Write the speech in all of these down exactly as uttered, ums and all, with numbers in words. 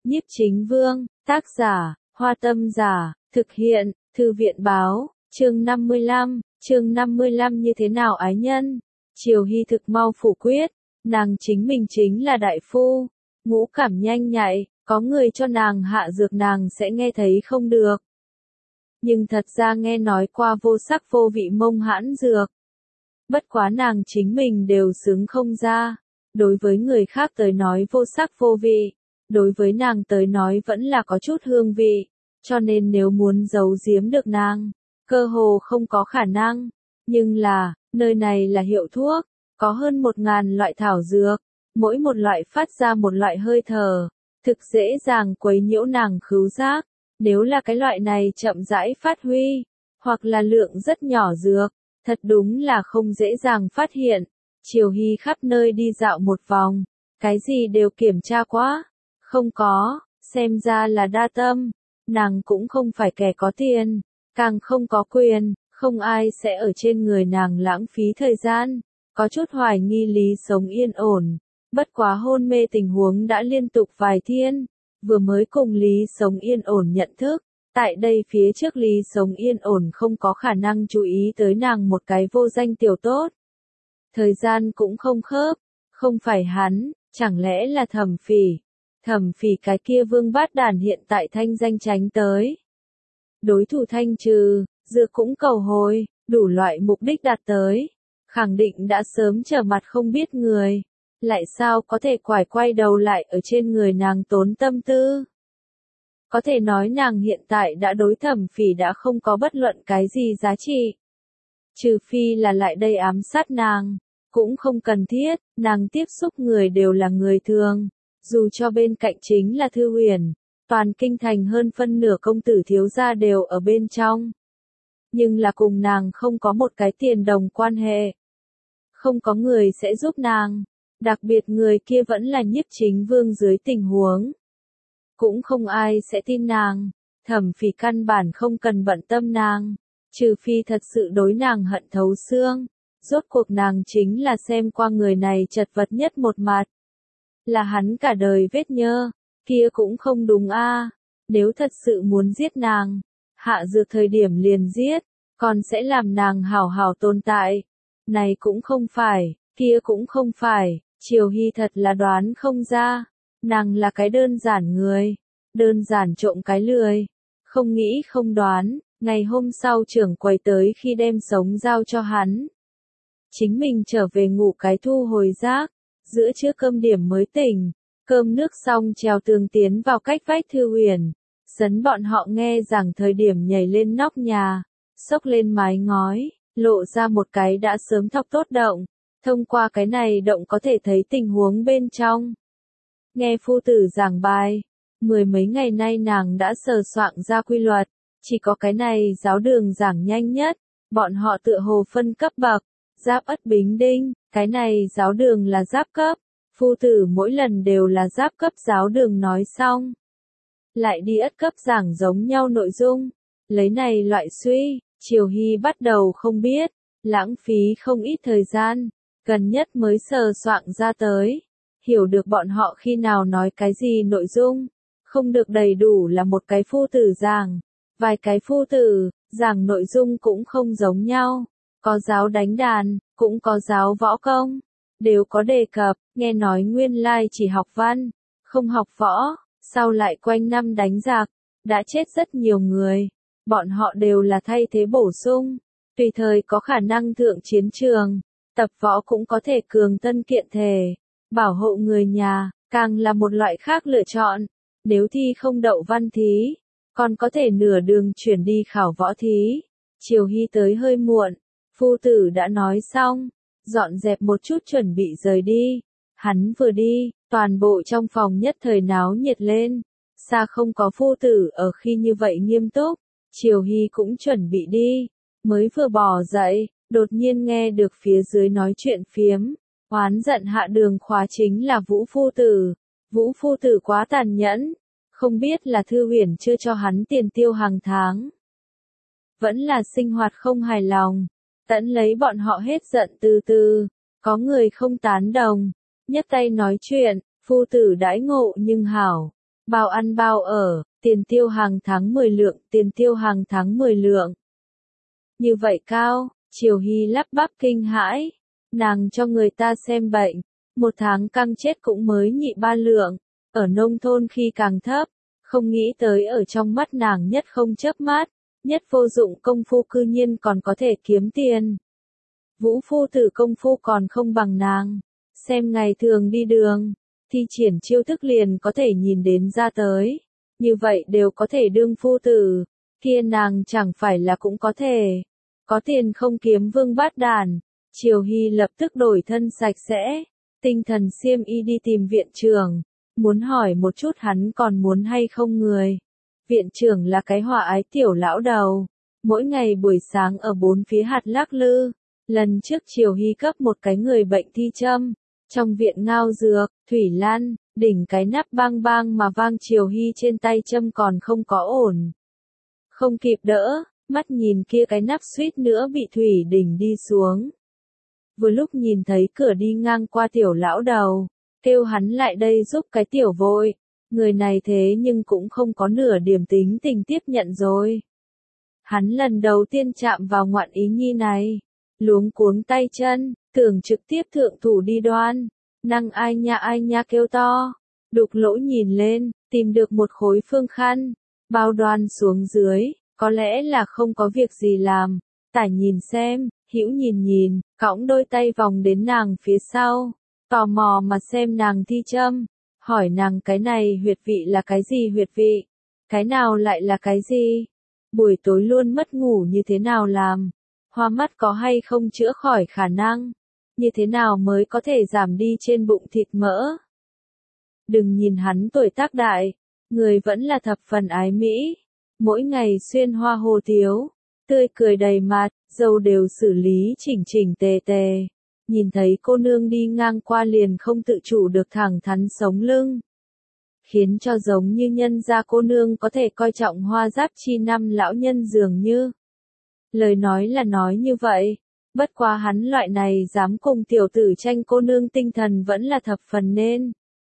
Nhiếp Chính Vương, tác giả, Hoa Tâm Giả, thực hiện, Thư viện Báo, chương năm mươi lăm, chương năm mươi lăm như thế nào ái nhân? Triều Hy thực mau phủ quyết, nàng chính mình chính là đại phu, ngũ cảm nhanh nhạy, có người cho nàng hạ dược nàng sẽ nghe thấy không được. Nhưng thật ra nghe nói qua vô sắc vô vị mông hãn dược. Bất quá nàng chính mình đều xứng không ra, đối với người khác tới nói vô sắc vô vị, đối với nàng tới nói vẫn là có chút hương vị, cho nên nếu muốn giấu giếm được nàng, cơ hồ không có khả năng. Nhưng là, nơi này là hiệu thuốc, có hơn một ngàn loại thảo dược, mỗi một loại phát ra một loại hơi thở, thực dễ dàng quấy nhiễu nàng khứu giác. Nếu là cái loại này chậm rãi phát huy, hoặc là lượng rất nhỏ dược, thật đúng là không dễ dàng phát hiện. Triều Hy khắp nơi đi dạo một vòng, cái gì đều kiểm tra quá, không có, xem ra là đa tâm, nàng cũng không phải kẻ có tiền, càng không có quyền, không ai sẽ ở trên người nàng lãng phí thời gian, có chút hoài nghi Lý sống yên ổn, bất quá hôn mê tình huống đã liên tục vài thiên. Vừa mới cùng Lý sống yên ổn nhận thức, tại đây phía trước Lý sống yên ổn không có khả năng chú ý tới nàng một cái vô danh tiểu tốt. Thời gian cũng không khớp, không phải hắn, chẳng lẽ là Thẩm Phỉ. Thẩm Phỉ cái kia vương bát đàn hiện tại thanh danh tránh tới. Đối thủ thanh trừ, dược cũng cầu hồi, đủ loại mục đích đạt tới. Khẳng định đã sớm trở mặt không biết người. Lại sao có thể quải quay đầu lại ở trên người nàng tốn tâm tư? Có thể nói nàng hiện tại đã đối Thẩm Phỉ đã không có bất luận cái gì giá trị. Trừ phi là lại đây ám sát nàng, cũng không cần thiết, nàng tiếp xúc người đều là người thường, dù cho bên cạnh chính là Thư Huyền, toàn kinh thành hơn phân nửa công tử thiếu gia đều ở bên trong. Nhưng là cùng nàng không có một cái tiền đồng quan hệ. Không có người sẽ giúp nàng. Đặc biệt người kia vẫn là Nhiếp Chính Vương dưới tình huống. Cũng không ai sẽ tin nàng, Thẩm Phỉ căn bản không cần bận tâm nàng, trừ phi thật sự đối nàng hận thấu xương. Rốt cuộc nàng chính là xem qua người này chật vật nhất một mặt. Là hắn cả đời vết nhơ, kia cũng không đúng a. Nếu thật sự muốn giết nàng, hạ dược thời điểm liền giết, còn sẽ làm nàng hảo hảo tồn tại. Này cũng không phải, kia cũng không phải. Triều Hy thật là đoán không ra, nàng là cái đơn giản người, đơn giản trộm cái lười, không nghĩ không đoán, ngày hôm sau trưởng quầy tới khi đem sống giao cho hắn. Chính mình trở về ngủ cái thu hồi rác, giữa trưa cơm điểm mới tỉnh, cơm nước xong trèo tường tiến vào cách vách Thư Huyền, sấn bọn họ nghe rằng thời điểm nhảy lên nóc nhà, xốc lên mái ngói, lộ ra một cái đã sớm thọc tốt động. Thông qua cái này động có thể thấy tình huống bên trong. Nghe phu tử giảng bài, mười mấy ngày nay nàng đã sờ soạn ra quy luật, chỉ có cái này giáo đường giảng nhanh nhất, bọn họ tựa hồ phân cấp bậc, giáp ất bính đinh, cái này giáo đường là giáp cấp, phu tử mỗi lần đều là giáp cấp giáo đường nói xong. Lại đi ất cấp giảng giống nhau nội dung, lấy này loại suy, Triều Hy bắt đầu không biết, lãng phí không ít thời gian. Gần nhất mới sờ soạn ra tới, hiểu được bọn họ khi nào nói cái gì nội dung, không được đầy đủ là một cái phu tử giảng, vài cái phu tử, giảng nội dung cũng không giống nhau, có giáo đánh đàn, cũng có giáo võ công, đều có đề cập, nghe nói nguyên lai chỉ học văn, không học võ, sau lại quanh năm đánh giặc, đã chết rất nhiều người, bọn họ đều là thay thế bổ sung, tùy thời có khả năng thượng chiến trường. Tập võ cũng có thể cường thân kiện thể, bảo hộ người nhà, càng là một loại khác lựa chọn. Nếu thi không đậu văn thí, còn có thể nửa đường chuyển đi khảo võ thí. Triều Hy tới hơi muộn, phu tử đã nói xong, dọn dẹp một chút chuẩn bị rời đi. Hắn vừa đi, toàn bộ trong phòng nhất thời náo nhiệt lên, xa không có phu tử ở khi như vậy nghiêm túc. Triều Hy cũng chuẩn bị đi, mới vừa bò dậy. Đột nhiên nghe được phía dưới nói chuyện phiếm, oán giận hạ đường khóa chính là Vũ Phu Tử. Vũ Phu Tử quá tàn nhẫn, không biết là Thư Huyền chưa cho hắn tiền tiêu hàng tháng. Vẫn là sinh hoạt không hài lòng, tẫn lấy bọn họ hết giận từ từ, có người không tán đồng, nhấc tay nói chuyện, Phu Tử đãi ngộ nhưng hảo, bao ăn bao ở, tiền tiêu hàng tháng mười lượng, tiền tiêu hàng tháng mười lượng. Như vậy cao, Triều Hy lắp bắp kinh hãi, nàng cho người ta xem bệnh, một tháng căng chết cũng mới nhị ba lượng, ở nông thôn khi càng thấp, không nghĩ tới ở trong mắt nàng nhất không chớp mắt, nhất vô dụng công phu cư nhiên còn có thể kiếm tiền. Vũ phu tử công phu còn không bằng nàng, xem ngày thường đi đường, thi triển chiêu thức liền có thể nhìn đến ra tới, như vậy đều có thể đương phu tử, kia nàng chẳng phải là cũng có thể, có tiền không kiếm vương bát đàn. Triều Hy lập tức đổi thân sạch sẽ, tinh thần xiêm y đi tìm viện trưởng, muốn hỏi một chút hắn còn muốn hay không người. Viện trưởng là cái hòa ái tiểu lão đầu, mỗi ngày buổi sáng ở bốn phía hạt lắc lư, lần trước Triều Hy cấp một cái người bệnh thi châm, trong viện ngao dược, thủy lan, đỉnh cái nắp bang bang mà vang Triều Hy trên tay châm còn không có ổn. Không kịp đỡ, mắt nhìn kia cái nắp suýt nữa bị thủy đỉnh đi xuống. Vừa lúc nhìn thấy cửa đi ngang qua tiểu lão đầu, kêu hắn lại đây giúp cái tiểu vội, người này thế nhưng cũng không có nửa điểm tính tình tiếp nhận rồi. Hắn lần đầu tiên chạm vào ngoạn ý nhi này, luống cuống tay chân, tưởng trực tiếp thượng thủ đi đoan, năng ai nha ai nha kêu to, đục lỗ nhìn lên, tìm được một khối phương khăn, bao đoan xuống dưới, có lẽ là không có việc gì làm, tải nhìn xem, hữu nhìn nhìn, cõng đôi tay vòng đến nàng phía sau, tò mò mà xem nàng thi châm, hỏi nàng cái này huyệt vị là cái gì huyệt vị, cái nào lại là cái gì, buổi tối luôn mất ngủ như thế nào làm, hoa mắt có hay không chữa khỏi khả năng, như thế nào mới có thể giảm đi trên bụng thịt mỡ. Đừng nhìn hắn tuổi tác đại, người vẫn là thập phần ái mỹ, mỗi ngày xuyên hoa hồ tiếu, tươi cười đầy mặt, dâu đều xử lý chỉnh chỉnh tề tề, nhìn thấy cô nương đi ngang qua liền không tự chủ được thẳng thắn sống lưng, khiến cho giống như nhân gia cô nương có thể coi trọng hoa giáp chi năm lão nhân dường như. Lời nói là nói như vậy, bất quá hắn loại này dám cùng tiểu tử tranh cô nương tinh thần vẫn là thập phần nên.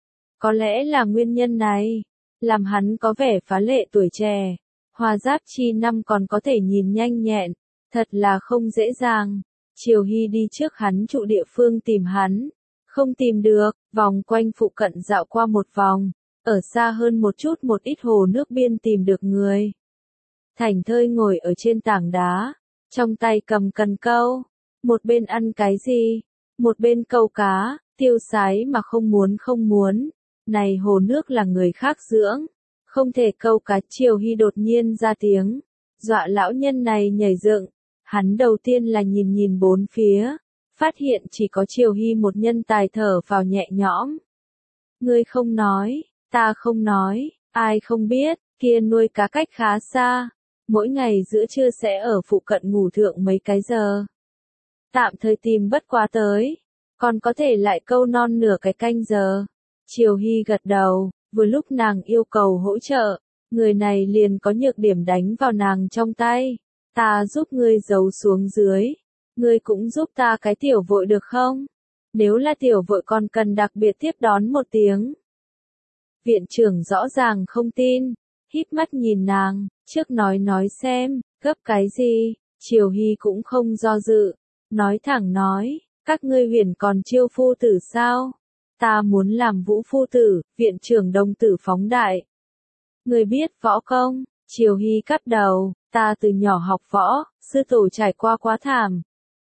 Có lẽ là nguyên nhân này, làm hắn có vẻ phá lệ tuổi trẻ, hoa giáp chi năm còn có thể nhìn nhanh nhẹn, thật là không dễ dàng. Triều Hy đi trước hắn trụ địa phương tìm hắn, không tìm được, vòng quanh phụ cận dạo qua một vòng, ở xa hơn một chút một ít hồ nước biên tìm được người. Thảnh thơi ngồi ở trên tảng đá, trong tay cầm cần câu, một bên ăn cái gì, một bên câu cá, tiêu sái mà không muốn không muốn, này hồ nước là người khác dưỡng, không thể câu cá. Triều Hy đột nhiên ra tiếng, dọa lão nhân này nhảy dựng, hắn đầu tiên là nhìn nhìn bốn phía, phát hiện chỉ có Triều Hy một nhân tài thở vào nhẹ nhõm. Ngươi không nói, ta không nói, ai không biết, kia nuôi cá cách khá xa, mỗi ngày giữa trưa sẽ ở phụ cận ngủ thượng mấy cái giờ. Tạm thời tìm bất quá tới, còn có thể lại câu non nửa cái canh giờ. Triều Hy gật đầu, vừa lúc nàng yêu cầu hỗ trợ, người này liền có nhược điểm đánh vào nàng trong tay. Ta giúp ngươi giấu xuống dưới, ngươi cũng giúp ta cái tiểu vội được không? Nếu là tiểu vội còn cần đặc biệt tiếp đón một tiếng. Viện trưởng rõ ràng không tin, híp mắt nhìn nàng, trước nói nói xem, gấp cái gì? Triều Hy cũng không do dự, nói thẳng nói, các ngươi huyền còn chiêu phu tử sao? Ta muốn làm vũ phu tử. Viện trưởng đồng tử phóng đại. Ngươi biết võ công? Triều Hy cắt đầu, ta từ nhỏ học võ, sư tổ trải qua quá thảm.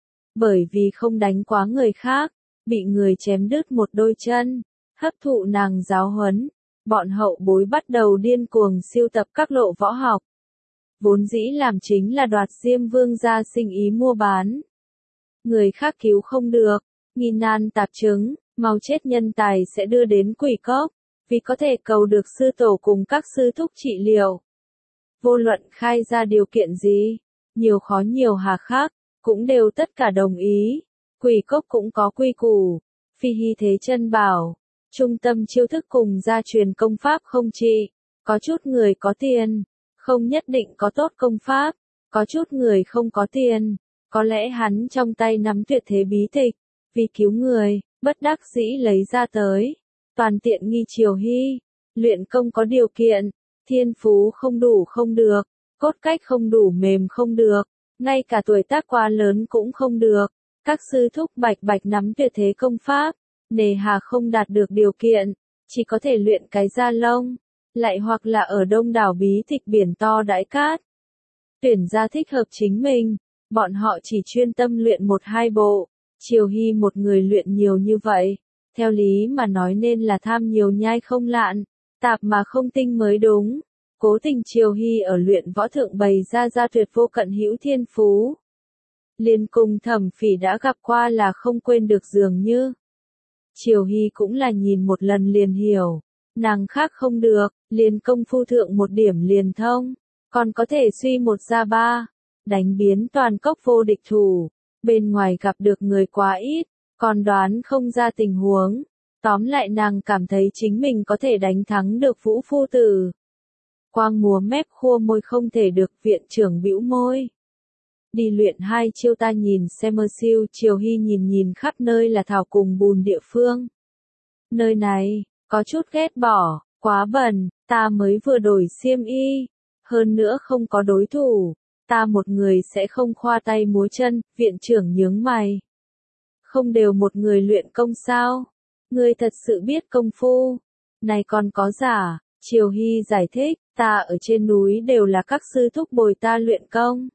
Bởi vì không đánh quá người khác, bị người chém đứt một đôi chân, hấp thụ nàng giáo huấn, bọn hậu bối bắt đầu điên cuồng siêu tập các lộ võ học. Vốn dĩ làm chính là đoạt Diêm Vương gia sinh ý mua bán. Người khác cứu không được, nghi nan tạp chứng, mau chết nhân tài sẽ đưa đến quỷ cốc, vì có thể cầu được sư tổ cùng các sư thúc trị liệu. Vô luận khai ra điều kiện gì, nhiều khó nhiều hà khắc, cũng đều tất cả đồng ý. Quỷ cốc cũng có quy củ, phi hy thế chân bảo, trung tâm chiêu thức cùng gia truyền công pháp không trị, có chút người có tiền, không nhất định có tốt công pháp, có chút người không có tiền, có lẽ hắn trong tay nắm tuyệt thế bí tịch, vì cứu người, bất đắc dĩ lấy ra tới, toàn tiện nghi Triều Hy, Luyện công có điều kiện, thiên phú không đủ không được, cốt cách không đủ mềm không được, ngay cả tuổi tác quá lớn cũng không được. Các sư thúc bạch bạch nắm tuyệt thế công pháp, nề hà không đạt được điều kiện, chỉ có thể luyện cái da lông, lại hoặc là ở đông đảo bí tịch biển to đãi cát. Tuyển ra thích hợp chính mình, bọn họ chỉ chuyên tâm luyện một hai bộ, Triều Hy một người luyện nhiều như vậy, theo lý mà nói nên là tham nhiều nhai không lạn, tạp mà không tinh mới đúng. Cố tình Triều Hy ở luyện võ thượng bày ra ra tuyệt vô cận hữu thiên phú. Liền cùng Thẩm Phỉ đã gặp qua là không quên được dường như. Triều Hy cũng là nhìn một lần liền hiểu, nàng khác không được, liền công phu thượng một điểm liền thông, còn có thể suy một ra ba, đánh biến toàn cốc vô địch thủ, bên ngoài gặp được người quá ít, còn đoán không ra tình huống. Tóm lại nàng cảm thấy chính mình có thể đánh thắng được Vũ phu tử. Quang múa mép khua môi không thể được, viện trưởng bĩu môi. Đi luyện hai chiêu ta nhìn xem mơ siêu. Triều Hy nhìn nhìn khắp nơi là thảo cùng bùn địa phương. Nơi này, có chút ghét bỏ, quá bẩn, ta mới vừa đổi xiêm y. Hơn nữa không có đối thủ, ta một người sẽ không khoa tay múa chân. Viện trưởng nhướng mày. Không đều một người luyện công sao? Ngươi thật sự biết công phu. Này còn có giả. Triều Hy giải thích, ta ở trên núi đều là các sư thúc bồi ta luyện công.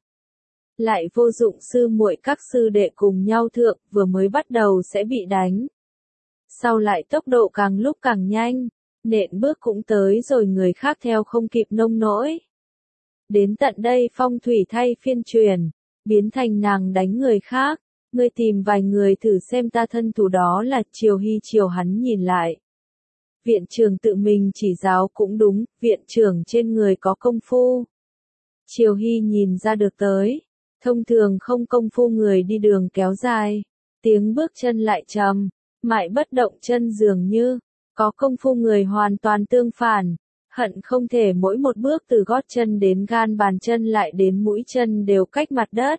Lại vô dụng sư muội các sư đệ cùng nhau thượng, vừa mới bắt đầu sẽ bị đánh. Sau lại tốc độ càng lúc càng nhanh, nện bước cũng tới rồi người khác theo không kịp nông nỗi. Đến tận đây phong thủy thay phiên truyền, biến thành nàng đánh người khác, ngươi tìm vài người thử xem ta thân thủ đó là. Triều Hy chiều hắn nhìn lại. Viện trưởng tự mình chỉ giáo cũng đúng, viện trưởng trên người có công phu. Triều Hy nhìn ra được tới, thông thường không công phu người đi đường kéo dài, tiếng bước chân lại trầm, mãi bất động chân dường như, có công phu người hoàn toàn tương phản, hận không thể mỗi một bước từ gót chân đến gan bàn chân lại đến mũi chân đều cách mặt đất.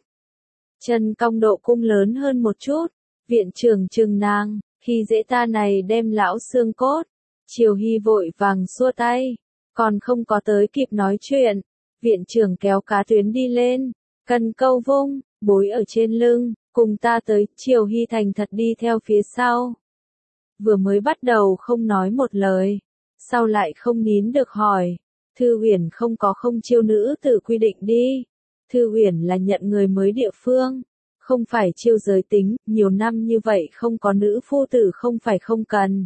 Chân cong độ cung lớn hơn một chút, viện trưởng trừng nàng, khi dễ ta này đem lão xương cốt. Triều Hy vội vàng xua tay, còn không có tới kịp nói chuyện, viện trưởng kéo cá tuyến đi lên, cần câu vung, bối ở trên lưng, cùng ta tới. Triều Hy thành thật đi theo phía sau. Vừa mới bắt đầu không nói một lời, sau lại không nín được hỏi, Thư Uyển không có không chiêu nữ tử quy định đi. Thư Uyển là nhận người mới địa phương, không phải chiêu giới tính, nhiều năm như vậy không có nữ phu tử không phải không cần.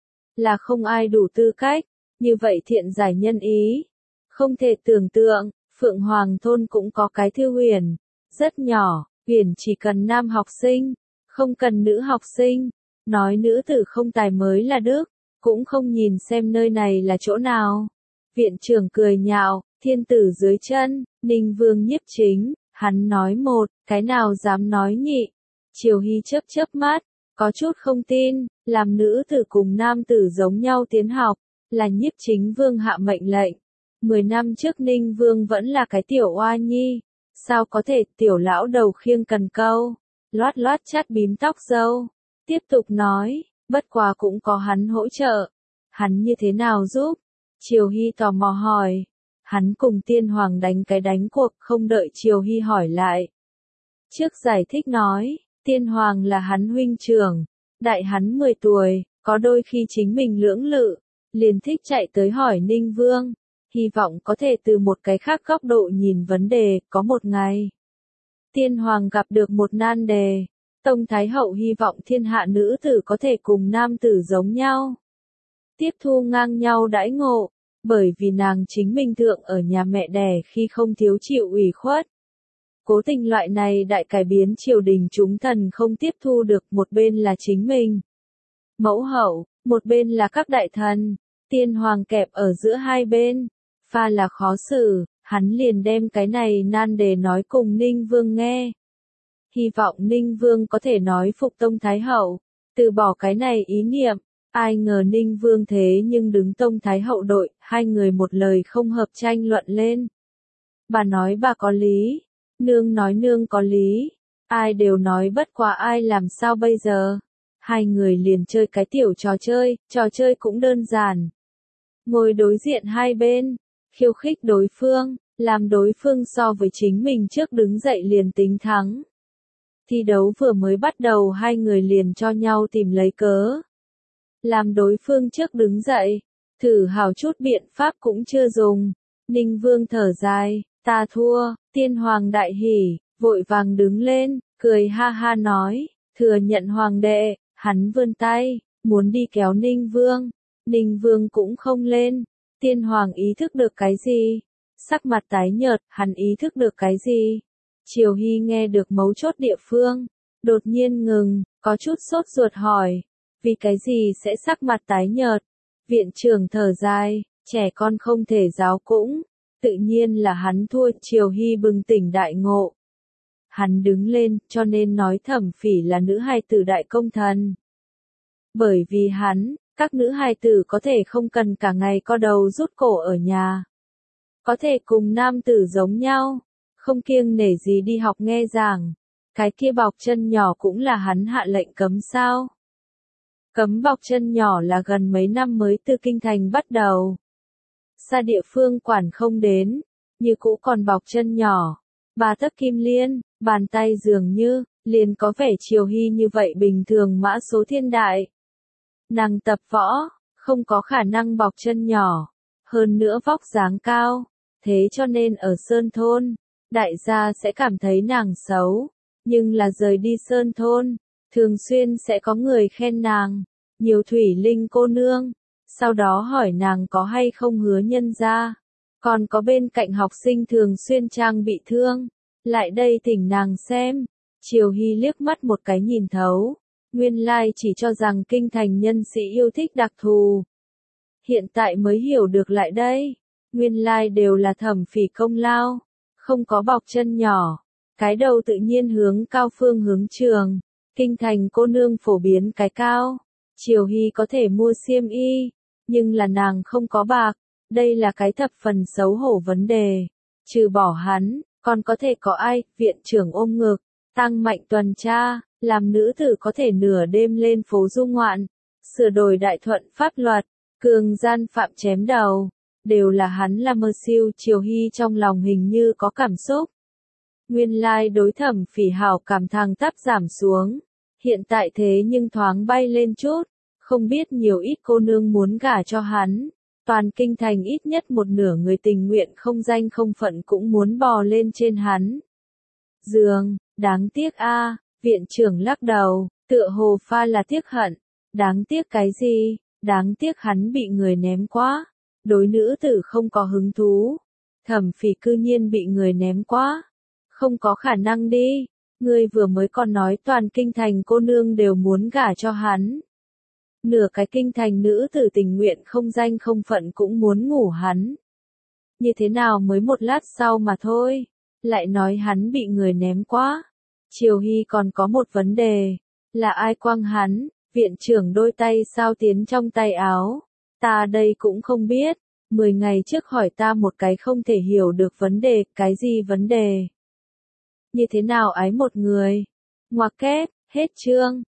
Là không ai đủ tư cách, như vậy thiện giải nhân ý. Không thể tưởng tượng, Phượng Hoàng thôn cũng có cái Thư Uyển, rất nhỏ, Uyển chỉ cần nam học sinh, không cần nữ học sinh, nói nữ tử không tài mới là đức, cũng không nhìn xem nơi này là chỗ nào. Viện trưởng cười nhạo, thiên tử dưới chân, Ninh Vương nhiếp chính, hắn nói một, cái nào dám nói nhị. Triều Hy chớp chớp mắt, có chút không tin, làm nữ tử cùng nam tử giống nhau tiến học, là nhiếp chính vương hạ mệnh lệnh. Mười năm trước Ninh Vương vẫn là cái tiểu oa nhi, sao có thể tiểu lão đầu khiêng cần câu, loát loát chát bím tóc râu. Tiếp tục nói, bất quá cũng có hắn hỗ trợ. Hắn như thế nào giúp? Triều Hy tò mò hỏi. Hắn cùng tiên hoàng đánh cái đánh cuộc, không đợi Triều Hy hỏi lại. Trước giải thích nói, tiên hoàng là hắn huynh trưởng, đại hắn mười tuổi, có đôi khi chính mình lưỡng lự, liền thích chạy tới hỏi Ninh Vương, hy vọng có thể từ một cái khác góc độ nhìn vấn đề. Có một ngày, tiên hoàng gặp được một nan đề, Tông Thái Hậu hy vọng thiên hạ nữ tử có thể cùng nam tử giống nhau, tiếp thu ngang nhau đãi ngộ, bởi vì nàng chính mình thượng ở nhà mẹ đẻ khi không thiếu chịu ủy khuất. Cố tình loại này đại cải biến triều đình chúng thần không tiếp thu được, một bên là chính mình, mẫu hậu, một bên là các đại thần, tiên hoàng kẹp ở giữa hai bên, pha là khó xử, hắn liền đem cái này nan đề nói cùng Ninh Vương nghe. Hy vọng Ninh Vương có thể nói phục Tông Thái Hậu, từ bỏ cái này ý niệm. Ai ngờ Ninh Vương thế nhưng đứng Tông Thái Hậu đội, hai người một lời không hợp tranh luận lên. Bà nói bà có lý, nương nói nương có lý, ai đều nói bất quá ai làm sao bây giờ. Hai người liền chơi cái tiểu trò chơi, trò chơi cũng đơn giản. ngồi đối diện hai bên, khiêu khích đối phương, làm đối phương so với chính mình trước đứng dậy liền tính thắng. Thi đấu vừa mới bắt đầu hai người liền cho nhau tìm lấy cớ. Làm đối phương trước đứng dậy, thử hào chút biện pháp cũng chưa dùng. Ninh Vương thở dài, ta thua, Tiên Hoàng đại hỉ, vội vàng đứng lên, cười ha ha nói, thừa nhận Hoàng đệ, hắn vươn tay, muốn đi kéo Ninh Vương. Ninh Vương cũng không lên, Tiên Hoàng ý thức được cái gì? Sắc mặt tái nhợt, hắn ý thức được cái gì? Triều Hy nghe được mấu chốt địa phương, đột nhiên ngừng, có chút sốt ruột hỏi, vì cái gì sẽ sắc mặt tái nhợt? Viện trưởng thở dài, trẻ con không thể giáo cũng, tự nhiên là hắn thua. Triều Hy bừng tỉnh đại ngộ. Hắn đứng lên, cho nên nói Thẩm Phỉ là nữ hài tử đại công thần. Bởi vì hắn, các nữ hài tử có thể không cần cả ngày co đầu rút cổ ở nhà. Có thể cùng nam tử giống nhau, không kiêng nể gì đi học nghe giảng. Cái kia bọc chân nhỏ cũng là hắn hạ lệnh cấm sao? Cấm bọc chân nhỏ là gần mấy năm mới từ kinh thành bắt đầu. Xa địa phương quản không đến, như cũ còn bọc chân nhỏ. Ba tấc kim liên, bàn tay dường như, liền có vẻ Triều Hy như vậy bình thường mã số thiên đại. Nàng tập võ, không có khả năng bọc chân nhỏ, hơn nữa vóc dáng cao, thế cho nên ở Sơn Thôn, đại gia sẽ cảm thấy nàng xấu, nhưng là rời đi Sơn Thôn, thường xuyên sẽ có người khen nàng, nhiều thủy linh cô nương, sau đó hỏi nàng có hay không hứa nhân ra, còn có bên cạnh học sinh thường xuyên trang bị thương, lại đây thỉnh nàng xem. Triều Hy liếc mắt một cái nhìn thấu, nguyên lai chỉ cho rằng kinh thành nhân sĩ yêu thích đặc thù. Hiện tại mới hiểu được lại đây, nguyên lai đều là Thẩm Phỉ công lao, không có bọc chân nhỏ, cái đầu tự nhiên hướng cao phương hướng trường, kinh thành cô nương phổ biến cái cao, Triều Hy có thể mua xiêm y, nhưng là nàng không có bạc, đây là cái thập phần xấu hổ vấn đề, trừ bỏ hắn, còn có thể có ai? Viện trưởng ôm ngực, tăng mạnh tuần tra, làm nữ tử có thể nửa đêm lên phố du ngoạn, sửa đổi đại thuận pháp luật, cường gian phạm chém đầu, đều là hắn làm mơ siêu. Triều Hy trong lòng hình như có cảm xúc. Nguyên lai đối Thẩm Phỉ hảo cảm thăng tắp giảm xuống, hiện tại thế nhưng thoáng bay lên chút, không biết nhiều ít cô nương muốn gả cho hắn. Toàn kinh thành ít nhất một nửa người tình nguyện không danh không phận cũng muốn bò lên trên hắn. Giường, đáng tiếc a, viện trưởng lắc đầu, tựa hồ pha là tiếc hận. Đáng tiếc cái gì? Đáng tiếc hắn bị người ném quá. Đối nữ tử không có hứng thú. Thẩm Phỉ cư nhiên bị người ném quá. Không có khả năng đi. Ngươi vừa mới còn nói toàn kinh thành cô nương đều muốn gả cho hắn. Nửa cái kinh thành nữ tử tình nguyện không danh không phận cũng muốn ngủ hắn. Như thế nào mới một lát sau mà thôi, lại nói hắn bị người ném quá. Triều Hy còn có một vấn đề, là ai quăng hắn? Viện trưởng đôi tay sao tiến trong tay áo. Ta đây cũng không biết, mười ngày trước hỏi ta một cái không thể hiểu được vấn đề, cái gì vấn đề? Như thế nào ái một người? Ngoặc kép, hết chương.